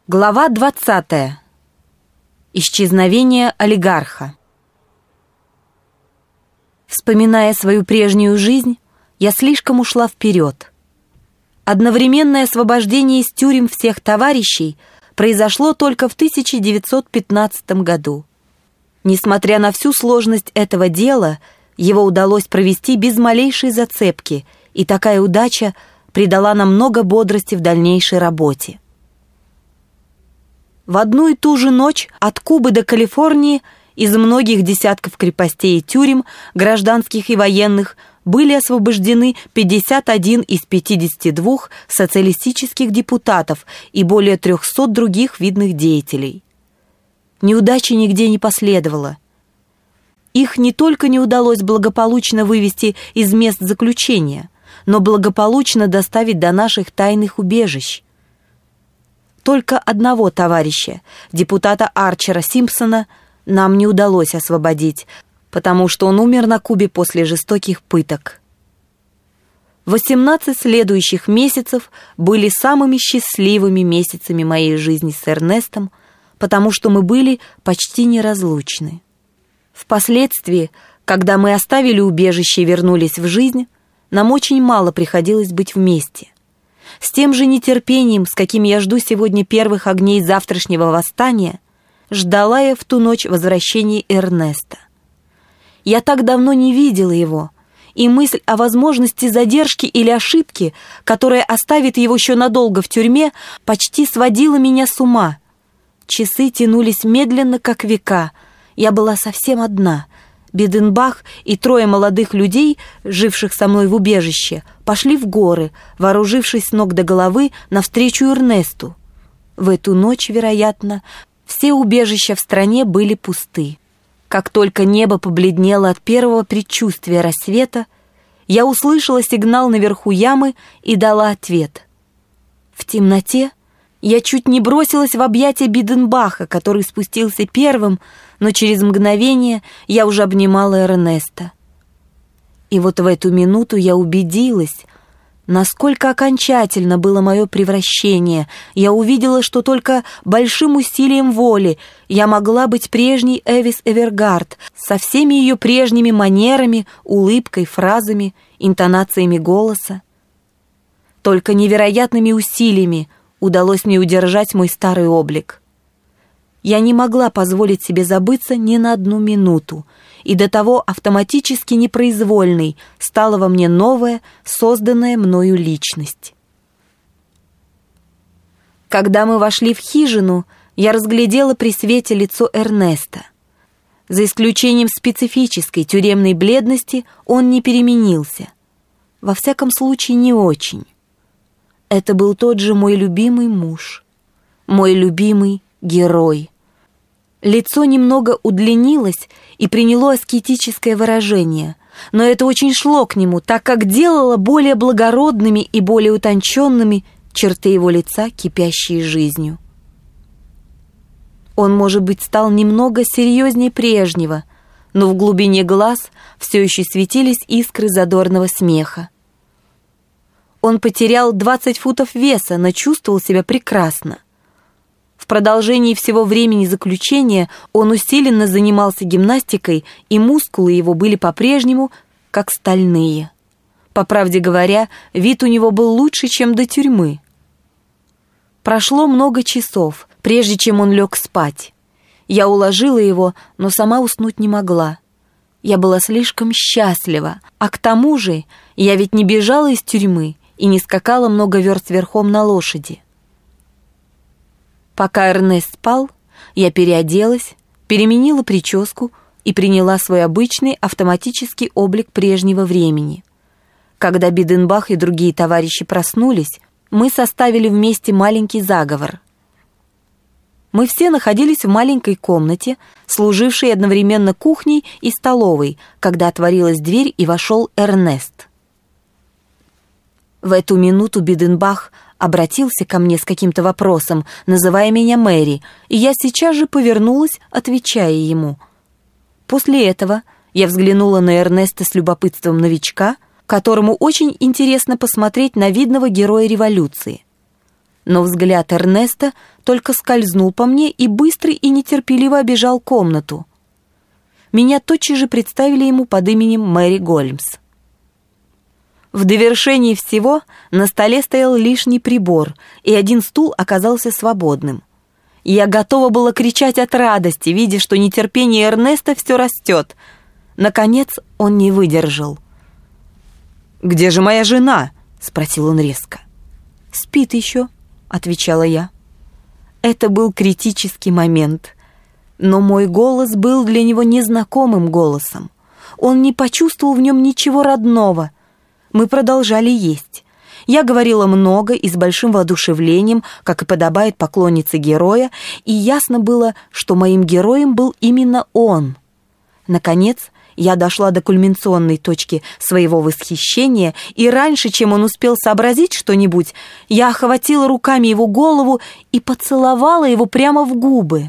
Глава 20. Исчезновение олигарха. Вспоминая свою прежнюю жизнь, я слишком ушла вперед. Одновременное освобождение из тюрем всех товарищей произошло только в 1915 году. Несмотря на всю сложность этого дела, его удалось провести без малейшей зацепки, и такая удача придала нам много бодрости в дальнейшей работе. В одну и ту же ночь от Кубы до Калифорнии из многих десятков крепостей и тюрем, гражданских и военных, были освобождены 51 из 52 социалистических депутатов и более 300 других видных деятелей. Неудачи нигде не последовало. Их не только не удалось благополучно вывести из мест заключения, но благополучно доставить до наших тайных убежищ. Только одного товарища, депутата Арчера Симпсона, нам не удалось освободить, потому что он умер на Кубе после жестоких пыток. 18 следующих месяцев были самыми счастливыми месяцами моей жизни с Эрнестом, потому что мы были почти неразлучны. Впоследствии, когда мы оставили убежище и вернулись в жизнь, нам очень мало приходилось быть вместе. С тем же нетерпением, с каким я жду сегодня первых огней завтрашнего восстания, ждала я в ту ночь возвращения Эрнеста. Я так давно не видела его, и мысль о возможности задержки или ошибки, которая оставит его еще надолго в тюрьме, почти сводила меня с ума. Часы тянулись медленно, как века. Я была совсем одна. Биденбах и 3 молодых людей, живших со мной в убежище, пошли в горы, вооружившись с ног до головы, навстречу Эрнесту. В эту ночь, вероятно, все убежища в стране были пусты. Как только небо побледнело от первого предчувствия рассвета, я услышала сигнал наверху ямы и дала ответ. В темноте я чуть не бросилась в объятия Биденбаха, который спустился первым, но через мгновение я уже обнимала Эрнеста. И вот в эту минуту я убедилась, насколько окончательно было мое превращение. Я увидела, что только большим усилием воли я могла быть прежней Эвис Эвергард, со всеми ее прежними манерами, улыбкой, фразами, интонациями голоса. Только невероятными усилиями удалось мне удержать мой старый облик. Я не могла позволить себе забыться ни на одну минуту, и до того автоматически непроизвольной стала во мне новая, созданная мною личность. Когда мы вошли в хижину, я разглядела при свете лицо Эрнеста. За исключением специфической тюремной бледности он не переменился. Во всяком случае, не очень. Это был тот же мой любимый муж, мой любимый герой. Лицо немного удлинилось и приняло аскетическое выражение, но это очень шло к нему, так как делало более благородными и более утонченными черты его лица, кипящие жизнью. Он, может быть, стал немного серьезнее прежнего, но в глубине глаз все еще светились искры задорного смеха. Он потерял 20 фунтов веса, но чувствовал себя прекрасно. В продолжении всего времени заключения он усиленно занимался гимнастикой, и мускулы его были по-прежнему как стальные. По правде говоря, вид у него был лучше, чем до тюрьмы. Прошло много часов, прежде чем он лег спать. Я уложила его, но сама уснуть не могла. Я была слишком счастлива, а к тому же я ведь не бежала из тюрьмы и не скакала много верст верхом на лошади. Пока Эрнест спал, я переоделась, переменила прическу и приняла свой обычный автоматический облик прежнего времени. Когда Биденбах и другие товарищи проснулись, мы составили вместе маленький заговор. Мы все находились в маленькой комнате, служившей одновременно кухней и столовой, когда отворилась дверь и вошел Эрнест. В эту минуту Биденбах обратился ко мне с каким-то вопросом, называя меня Мэри, и я сейчас же повернулась, отвечая ему. После этого я взглянула на Эрнеста с любопытством новичка, которому очень интересно посмотреть на видного героя революции. Но взгляд Эрнеста только скользнул по мне и быстро и нетерпеливо обежал комнату. Меня тотчас же представили ему под именем Мэри Голльмс. В довершении всего на столе стоял лишний прибор, и один стул оказался свободным. Я готова была кричать от радости, видя, что нетерпение Эрнеста все растет. Наконец он не выдержал. «Где же моя жена?» — спросил он резко. «Спит еще», — отвечала я. Это был критический момент, но мой голос был для него незнакомым голосом. Он не почувствовал в нем ничего родного. Мы продолжали есть. Я говорила много и с большим воодушевлением, как и подобает поклоннице героя, и ясно было, что моим героем был именно он. Наконец, я дошла до кульминационной точки своего восхищения, и раньше, чем он успел сообразить что-нибудь, я охватила руками его голову и поцеловала его прямо в губы.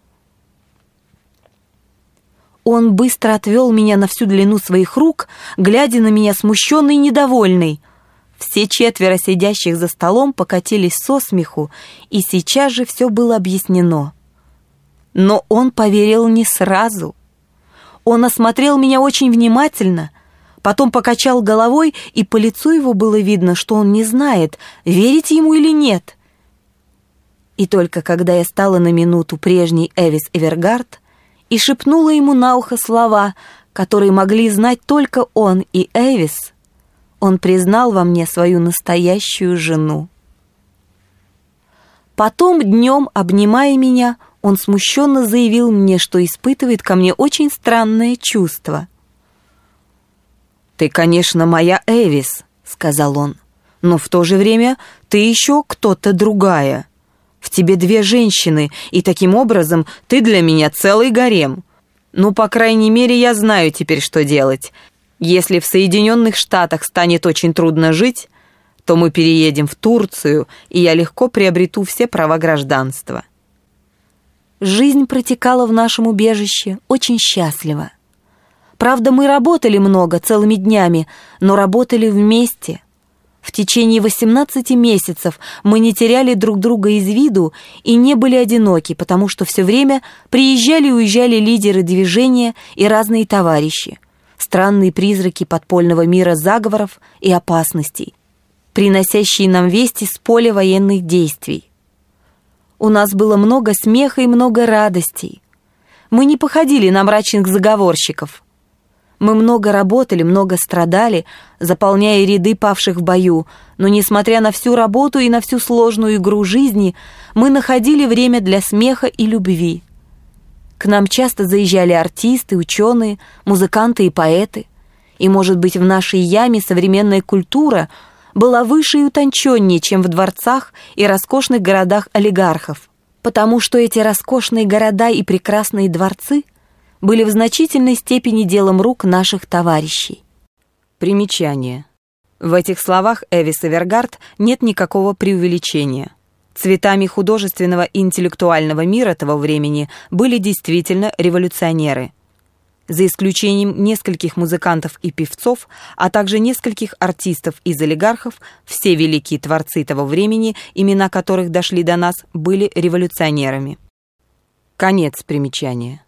Он быстро отвел меня на всю длину своих рук, глядя на меня смущенный и недовольный. Все четверо сидящих за столом покатились со смеху, и сейчас же все было объяснено. Но он поверил не сразу. Он осмотрел меня очень внимательно, потом покачал головой, и по лицу его было видно, что он не знает, верить ему или нет. И только когда я стала на минуту прежней Эвис Эвергард и шепнула ему на ухо слова, которые могли знать только он и Эвис, он признал во мне свою настоящую жену. Потом днем, обнимая меня, он смущенно заявил мне, что испытывает ко мне очень странное чувство. «Ты, конечно, моя Эвис», — сказал он, — «но в то же время ты еще кто-то другая. В тебе две женщины, и таким образом ты для меня целый гарем. Ну, по крайней мере, я знаю теперь, что делать. Если в Соединенных Штатах станет очень трудно жить, то мы переедем в Турцию, и я легко приобрету все права гражданства». Жизнь протекала в нашем убежище очень счастливо. Правда, мы работали много, целыми днями, но работали вместе. В течение 18 месяцев мы не теряли друг друга из виду и не были одиноки, потому что все время приезжали и уезжали лидеры движения и разные товарищи, странные призраки подпольного мира заговоров и опасностей, приносящие нам вести с поля военных действий. У нас было много смеха и много радостей. Мы не походили на мрачных заговорщиков. Мы много работали, много страдали, заполняя ряды павших в бою, но, несмотря на всю работу и на всю сложную игру жизни, мы находили время для смеха и любви. К нам часто заезжали артисты, ученые, музыканты и поэты. И, может быть, в нашей яме современная культура была выше и утонченнее, чем в дворцах и роскошных городах олигархов, потому что эти роскошные города и прекрасные дворцы были в значительной степени делом рук наших товарищей. Примечание. В этих словах Эвис Эвергард нет никакого преувеличения. Цветами художественного и интеллектуального мира того времени были действительно революционеры. За исключением нескольких музыкантов и певцов, а также нескольких артистов из олигархов, все великие творцы того времени, имена которых дошли до нас, были революционерами. Конец примечания.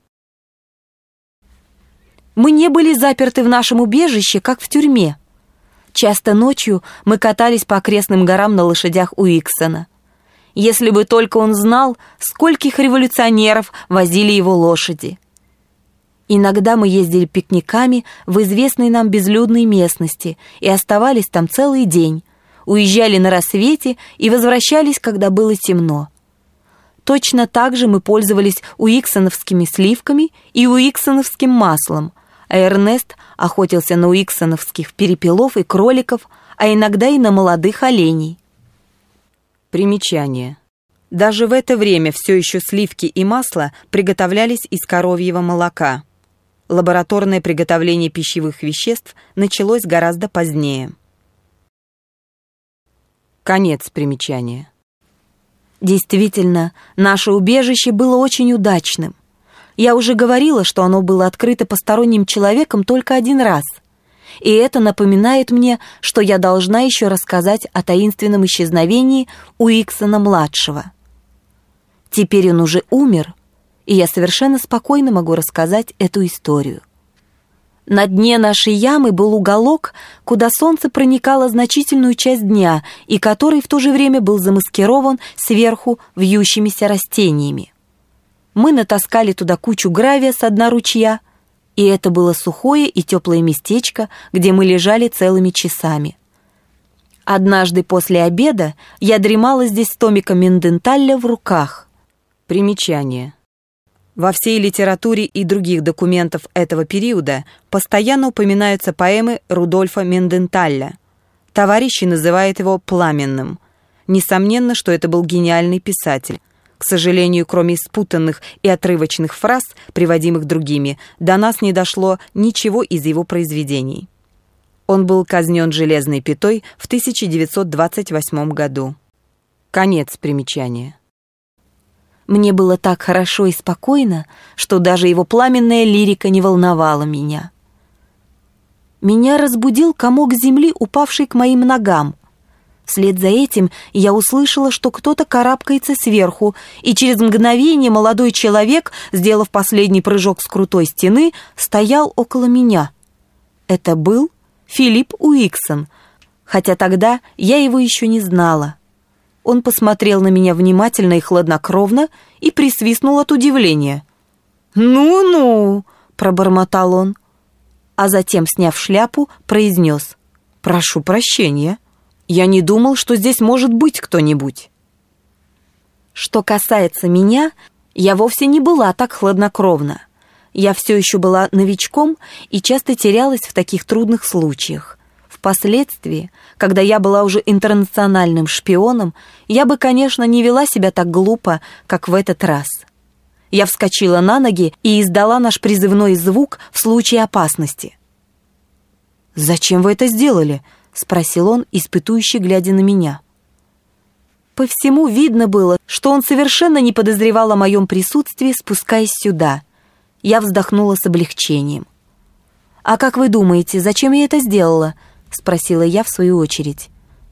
Мы не были заперты в нашем убежище, как в тюрьме. Часто ночью мы катались по окрестным горам на лошадях Уиксона. Если бы только он знал, скольких революционеров возили его лошади. Иногда мы ездили пикниками в известной нам безлюдной местности и оставались там целый день, уезжали на рассвете и возвращались, когда было темно. Точно так же мы пользовались уиксоновскими сливками и уиксоновским маслом, а Эрнест охотился на уиксоновских перепелов и кроликов, а иногда и на молодых оленей. Примечание. Даже в это время все еще сливки и масло приготовлялись из коровьего молока. Лабораторное приготовление пищевых веществ началось гораздо позднее. Конец примечания. Действительно, наше убежище было очень удачным. Я уже говорила, что оно было открыто посторонним человеком только один раз. и это напоминает мне, что я должна еще рассказать о таинственном исчезновении Уиксона-младшего. Теперь он уже умер, и я совершенно спокойно могу рассказать эту историю. На дне нашей ямы был уголок, куда солнце проникало значительную часть дня и который в то же время был замаскирован сверху вьющимися растениями. Мы натаскали туда кучу гравия с дна ручья, и это было сухое и теплое местечко, где мы лежали целыми часами. Однажды после обеда я дремала здесь с томиком Менденталя в руках. Примечание. Во всей литературе и других документах этого периода постоянно упоминаются поэмы Рудольфа Менденталя. Товарищи называют его «пламенным». Несомненно, что это был гениальный писатель. К сожалению, кроме спутанных и отрывочных фраз, приводимых другими, до нас не дошло ничего из его произведений. Он был казнен железной пятой в 1928 году. Конец примечания. Мне было так хорошо и спокойно, что даже его пламенная лирика не волновала меня. Меня разбудил комок земли, упавший к моим ногам. Вслед за этим я услышала, что кто-то карабкается сверху, и через мгновение молодой человек, сделав последний прыжок с крутой стены, стоял около меня. Это был Филипп Уиксон, хотя тогда я его еще не знала. Он посмотрел на меня внимательно и хладнокровно и присвистнул от удивления. «Ну-ну!» — пробормотал он, а затем, сняв шляпу, произнес: «Прошу прощения, я не думал, что здесь может быть кто-нибудь». Что касается меня, я вовсе не была так хладнокровна. Я все еще была новичком и часто терялась в таких трудных случаях. Впоследствии, когда я была уже интернациональным шпионом, я бы, конечно, не вела себя так глупо, как в этот раз. Я вскочила на ноги и издала наш призывной звук в случае опасности. «Зачем вы это сделали?» — спросил он, испытующе глядя на меня. По всему видно было, что он совершенно не подозревал о моем присутствии, спускаясь сюда. Я вздохнула с облегчением. «А как вы думаете, зачем я это сделала?» — спросила я в свою очередь.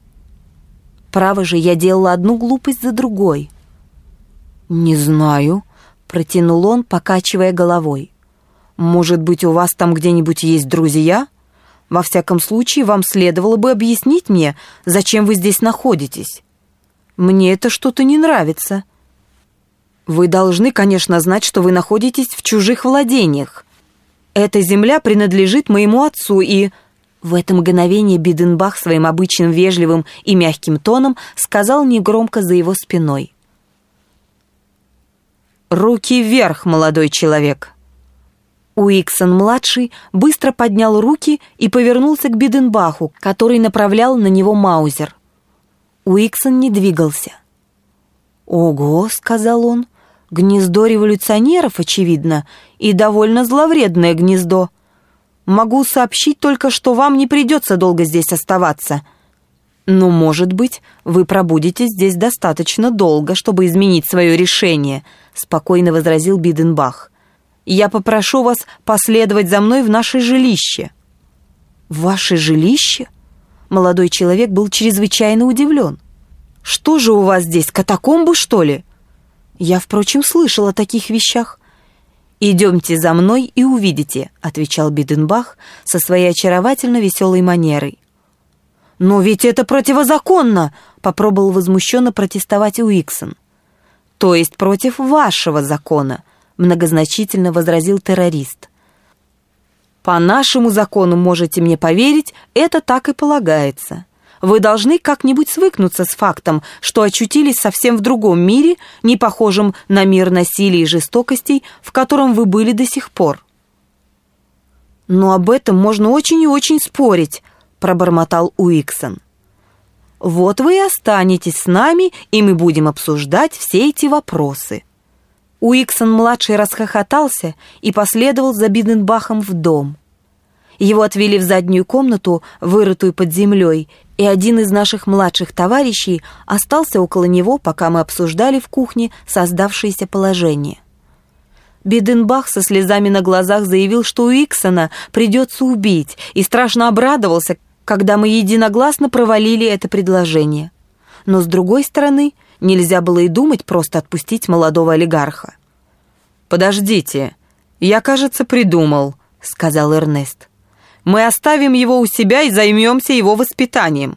Право же, я делала одну глупость за другой. «Не знаю», — протянул он, покачивая головой. «Может быть, у вас там где-нибудь есть друзья? Во всяком случае, вам следовало бы объяснить мне, зачем вы здесь находитесь. Мне это что-то не нравится. Вы должны, конечно, знать, что вы находитесь в чужих владениях. Эта земля принадлежит моему отцу, и...» В это мгновение Биденбах своим обычным вежливым и мягким тоном сказал негромко за его спиной: «Руки вверх, молодой человек!» Уиксон-младший быстро поднял руки и повернулся к Биденбаху, который направлял на него маузер. Уиксон не двигался. «Ого», — сказал он, — «гнездо революционеров, очевидно, и довольно зловредное гнездо. Могу сообщить только, что вам не придется долго здесь оставаться. Но, может быть, вы пробудете здесь достаточно долго, чтобы изменить свое решение», — спокойно возразил Биденбах. «Я попрошу вас последовать за мной в наше жилище». «Ваше жилище?» Молодой человек был чрезвычайно удивлен. «Что же у вас здесь, катакомбы, что ли?» Я, впрочем, слышал о таких вещах. «Идемте за мной и увидите», — отвечал Биденбах со своей очаровательно веселой манерой. «Но ведь это противозаконно!» — попробовал возмущенно протестовать Уиксон. «То есть против вашего закона», — многозначительно возразил террорист. «По нашему закону, можете мне поверить, это так и полагается. Вы должны как-нибудь свыкнуться с фактом, что очутились совсем в другом мире, не похожем на мир насилия и жестокостей, в котором вы были до сих пор». «Но об этом можно очень и очень спорить», — пробормотал Уиксон. «Вот вы и останетесь с нами, и мы будем обсуждать все эти вопросы». Уиксон-младший расхохотался и последовал за Биденбахом в дом. Его отвели в заднюю комнату, вырытую под землей, и один из наших младших товарищей остался около него, пока мы обсуждали в кухне создавшееся положение. Биденбах со слезами на глазах заявил, что Уиксона придется убить, и страшно обрадовался, когда мы единогласно провалили это предложение. Но, с другой стороны, нельзя было и думать просто отпустить молодого олигарха. «Подождите, я, кажется, придумал», — сказал Эрнест. «Мы оставим его у себя и займемся его воспитанием».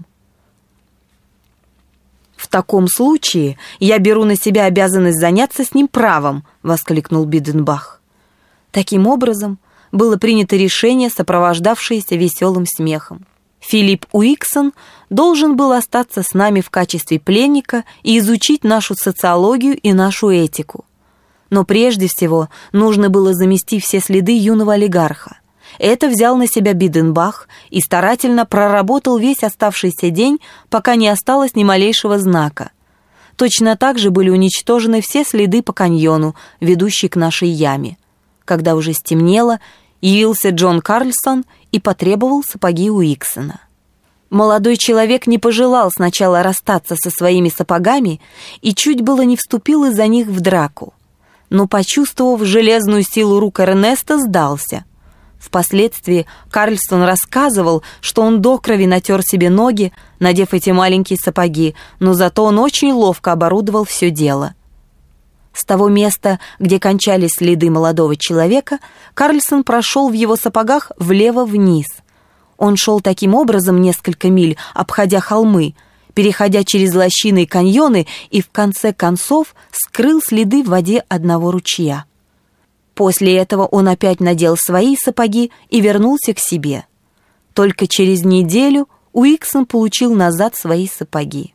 «В таком случае я беру на себя обязанность заняться с ним правом», — воскликнул Биденбах. Таким образом, было принято решение, сопровождавшееся веселым смехом. Филипп Уиксон должен был остаться с нами в качестве пленника и изучить нашу социологию и нашу этику. Но прежде всего нужно было замести все следы юного олигарха. Это взял на себя Биденбах и старательно проработал весь оставшийся день, пока не осталось ни малейшего знака. Точно так же были уничтожены все следы по каньону, ведущие к нашей яме. Когда уже стемнело, явился Джон Карлсон и потребовал сапоги Уиксона. Молодой человек не пожелал сначала расстаться со своими сапогами и чуть было не вступил из-за них в драку. Но, почувствовав железную силу рук Эрнеста, сдался. Впоследствии Карлсон рассказывал, что он до крови натер себе ноги, надев эти маленькие сапоги, но зато он очень ловко оборудовал все дело. С того места, где кончались следы молодого человека, Карлсон прошел в его сапогах влево-вниз. Он шел таким образом несколько миль, обходя холмы, переходя через лощины и каньоны, и в конце концов скрыл следы в воде одного ручья. После этого он опять надел свои сапоги и вернулся к себе. Только через неделю Уиксон получил назад свои сапоги.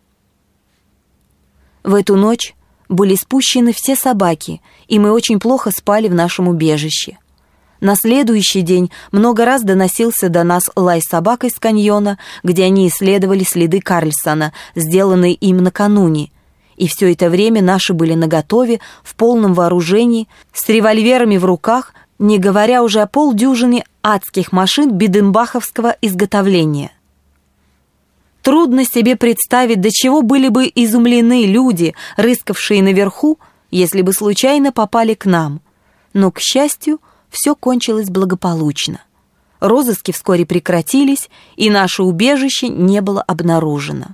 В эту ночь были спущены все собаки, и мы очень плохо спали в нашем убежище. На следующий день много раз доносился до нас лай собак из каньона, где они исследовали следы Карлсона, сделанные им накануне. И все это время наши были наготове, в полном вооружении, с револьверами в руках, не говоря уже о полдюжине адских машин биденбаховского изготовления. Трудно себе представить, до чего были бы изумлены люди, рыскавшие наверху, если бы случайно попали к нам. Но, к счастью, все кончилось благополучно. Розыски вскоре прекратились, и наше убежище не было обнаружено.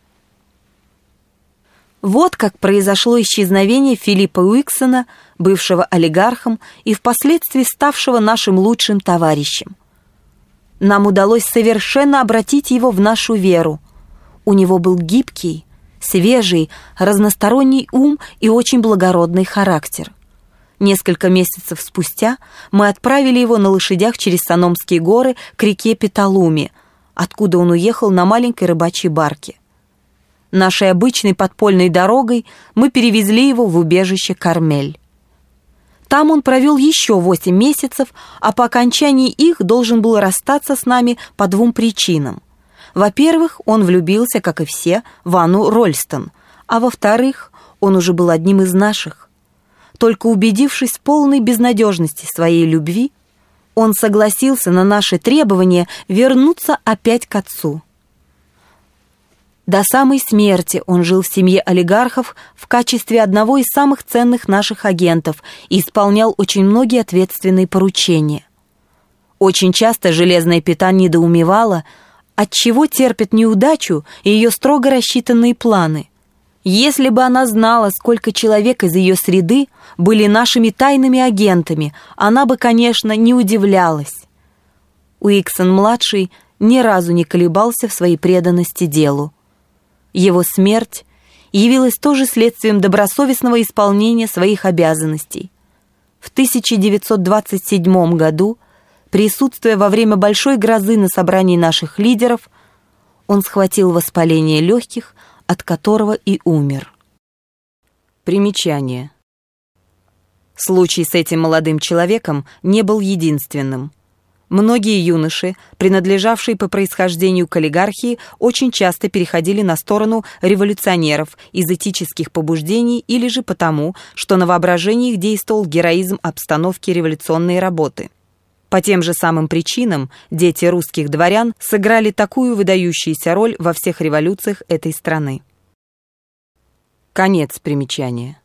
Вот как произошло исчезновение Филиппа Уиксона, бывшего олигархом и впоследствии ставшего нашим лучшим товарищем. Нам удалось совершенно обратить его в нашу веру. У него был гибкий, свежий, разносторонний ум и очень благородный характер. Несколько месяцев спустя мы отправили его на лошадях через Саномские горы к реке Петалуме, откуда он уехал на маленькой рыбачьей барке. Нашей обычной подпольной дорогой мы перевезли его в убежище Кармель. Там он провел еще 8 месяцев, а по окончании их должен был расстаться с нами по 2 причинам. Во-первых, он влюбился, как и все, в Анну Рольстон, а во-вторых, он уже был одним из наших. Только убедившись в полной безнадежности своей любви, он согласился на наши требования вернуться опять к отцу. До самой смерти он жил в семье олигархов в качестве одного из самых ценных наших агентов и исполнял очень многие ответственные поручения. Очень часто железная пята недоумевала, отчего терпит неудачу ее строго рассчитанные планы. Если бы она знала, сколько человек из ее среды были нашими тайными агентами, она бы, конечно, не удивлялась. Уиксон-младший ни разу не колебался в своей преданности делу. Его смерть явилась тоже следствием добросовестного исполнения своих обязанностей. В 1927 году, присутствуя во время большой грозы на собрании наших лидеров, он схватил воспаление легких, от которого и умер. Примечание. Случай с этим молодым человеком не был единственным. Многие юноши, принадлежавшие по происхождению к олигархии, очень часто переходили на сторону революционеров из этических побуждений или же потому, что на воображение их действовал героизм обстановки революционной работы. По тем же самым причинам дети русских дворян сыграли такую выдающуюся роль во всех революциях этой страны. Конец примечания.